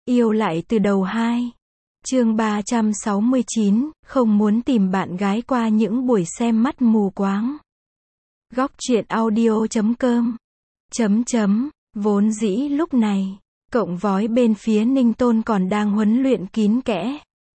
Yêu lại từ đầu 2. Chương 369, không muốn tìm bạn gái qua những buổi xem mắt mù quáng. Góc truyện audio.com. Vốn dĩ lúc này, Cộng Vói bên phía Ninh Tôn còn đang huấn luyện kín kẽ.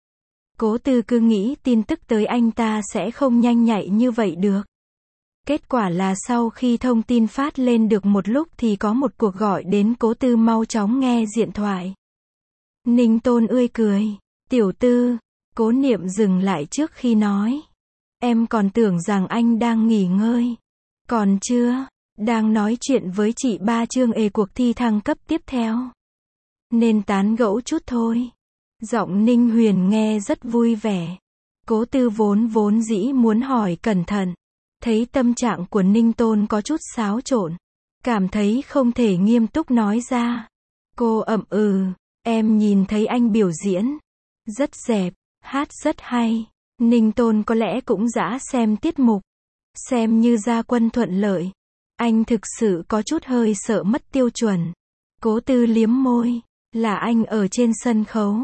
Cố Tư cứ nghĩ tin tức tới anh ta sẽ không nhanh nhạy như vậy được. Kết quả là sau khi thông tin phát lên được một lúc thì có một cuộc gọi đến. Cố Tư mau chóng nghe điện thoại. Ninh Tôn ươi cười. Tiểu Tư. Cố Niệm dừng lại trước khi nói. Em còn tưởng rằng anh đang nghỉ ngơi. Còn chưa. Đang nói chuyện với chị ba chương cuộc thi thăng cấp tiếp theo. Nên tán gẫu chút thôi. Giọng Ninh Huyền nghe rất vui vẻ. Cố Tư vốn dĩ muốn hỏi cẩn thận. Thấy tâm trạng của Ninh Tôn có chút xáo trộn. Cảm thấy không thể nghiêm túc nói ra. Cô ậm ừ. Em nhìn thấy anh biểu diễn. Rất dẹp. Hát rất hay. Ninh Tôn có lẽ cũng dã xem tiết mục. Xem như ra quân thuận lợi. Anh thực sự có chút hơi sợ mất tiêu chuẩn. Cố Tư liếm môi. Là anh ở trên sân khấu.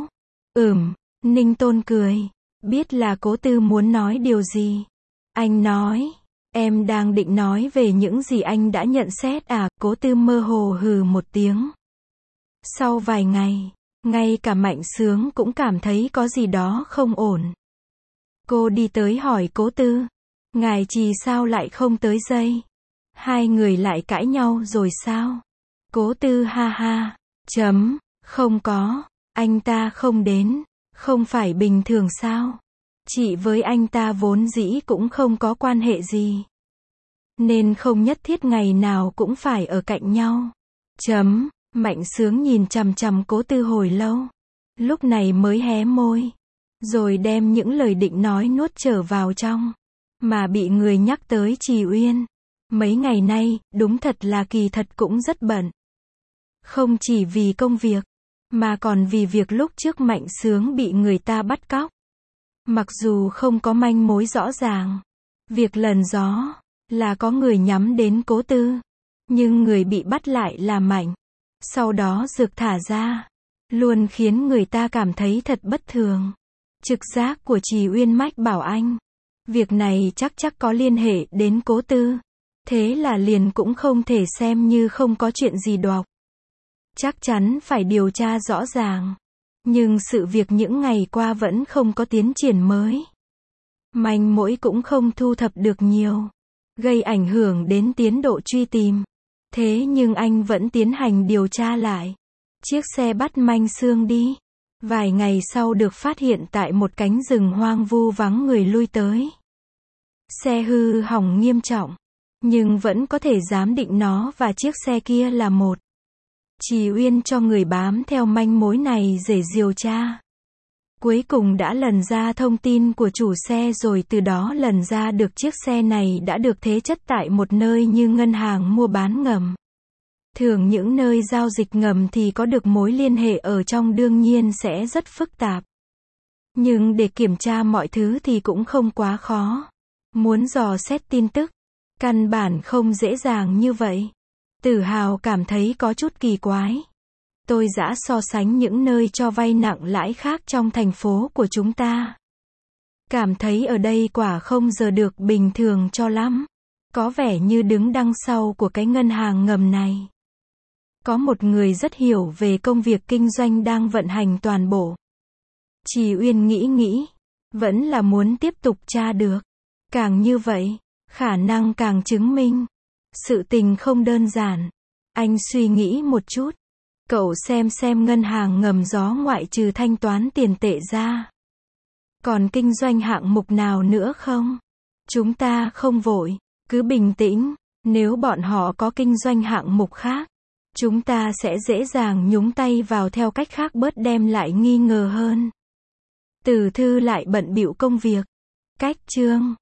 Ninh Tôn cười. Biết là Cố Tư muốn nói điều gì. Anh nói. Em đang định nói về những gì anh đã nhận xét à. Cố Tư mơ hồ hừ một tiếng. Sau vài ngày, ngay cả Mạnh Sướng cũng cảm thấy có gì đó không ổn. Cô đi tới hỏi Cố Tư. Ngài Trì sao lại không tới đây? Hai người lại cãi nhau rồi sao? Cố Tư ha ha. Không có. Anh ta không đến. Không phải bình thường sao? Chị với anh ta vốn dĩ cũng không có quan hệ gì. Nên không nhất thiết ngày nào cũng phải ở cạnh nhau. Mạnh Sướng nhìn chằm chằm Cố Tư hồi lâu. Lúc này mới hé môi. Rồi đem những lời định nói nuốt trở vào trong. Mà bị người nhắc tới Trì Uyên. Mấy ngày nay, đúng thật là kỳ thật cũng rất bận. Không chỉ vì công việc, mà còn vì việc lúc trước Mạnh Sướng bị người ta bắt cóc. Mặc dù không có manh mối rõ ràng. Việc lần gió, là có người nhắm đến Cố Tư. Nhưng người bị bắt lại là Mạnh. Sau đó được thả ra. Luôn khiến người ta cảm thấy thật bất thường. Trực giác của Trì Uyên mách bảo anh. Việc này chắc có liên hệ đến Cố Tư. Thế là liền cũng không thể xem như không có chuyện gì đọc. Chắc chắn phải điều tra rõ ràng. Nhưng sự việc những ngày qua vẫn không có tiến triển mới. Manh mối cũng không thu thập được nhiều. Gây ảnh hưởng đến tiến độ truy tìm. Thế nhưng anh vẫn tiến hành điều tra lại. Chiếc xe bắt Manh Sương đi. Vài ngày sau được phát hiện tại một cánh rừng hoang vu vắng người lui tới. Xe hư hỏng nghiêm trọng. Nhưng vẫn có thể giám định nó và chiếc xe kia là một. Trì Uyên cho người bám theo manh mối này để điều tra. Cuối cùng đã lần ra thông tin của chủ xe rồi từ đó lần ra được chiếc xe này đã được thế chất tại một nơi như ngân hàng mua bán ngầm. Thường những nơi giao dịch ngầm thì có được mối liên hệ ở trong đương nhiên sẽ rất phức tạp. Nhưng để kiểm tra mọi thứ thì cũng không quá khó. Muốn dò xét tin tức, căn bản không dễ dàng như vậy. Tử Hào cảm thấy có chút kỳ quái. Tôi đã so sánh những nơi cho vay nặng lãi khác trong thành phố của chúng ta. Cảm thấy ở đây quả không giờ được bình thường cho lắm. Có vẻ như đứng đằng sau của cái ngân hàng ngầm này. Có một người rất hiểu về công việc kinh doanh đang vận hành toàn bộ. Trì Uyên nghĩ. Vẫn là muốn tiếp tục tra được. Càng như vậy, khả năng càng chứng minh. Sự tình không đơn giản. Anh suy nghĩ một chút. Cậu xem ngân hàng ngầm gió ngoại trừ thanh toán tiền tệ ra. Còn kinh doanh hạng mục nào nữa không? Chúng ta không vội, cứ bình tĩnh. Nếu bọn họ có kinh doanh hạng mục khác, chúng ta sẽ dễ dàng nhúng tay vào theo cách khác bớt đem lại nghi ngờ hơn. Từ Thư lại bận bịu công việc. Cách chương.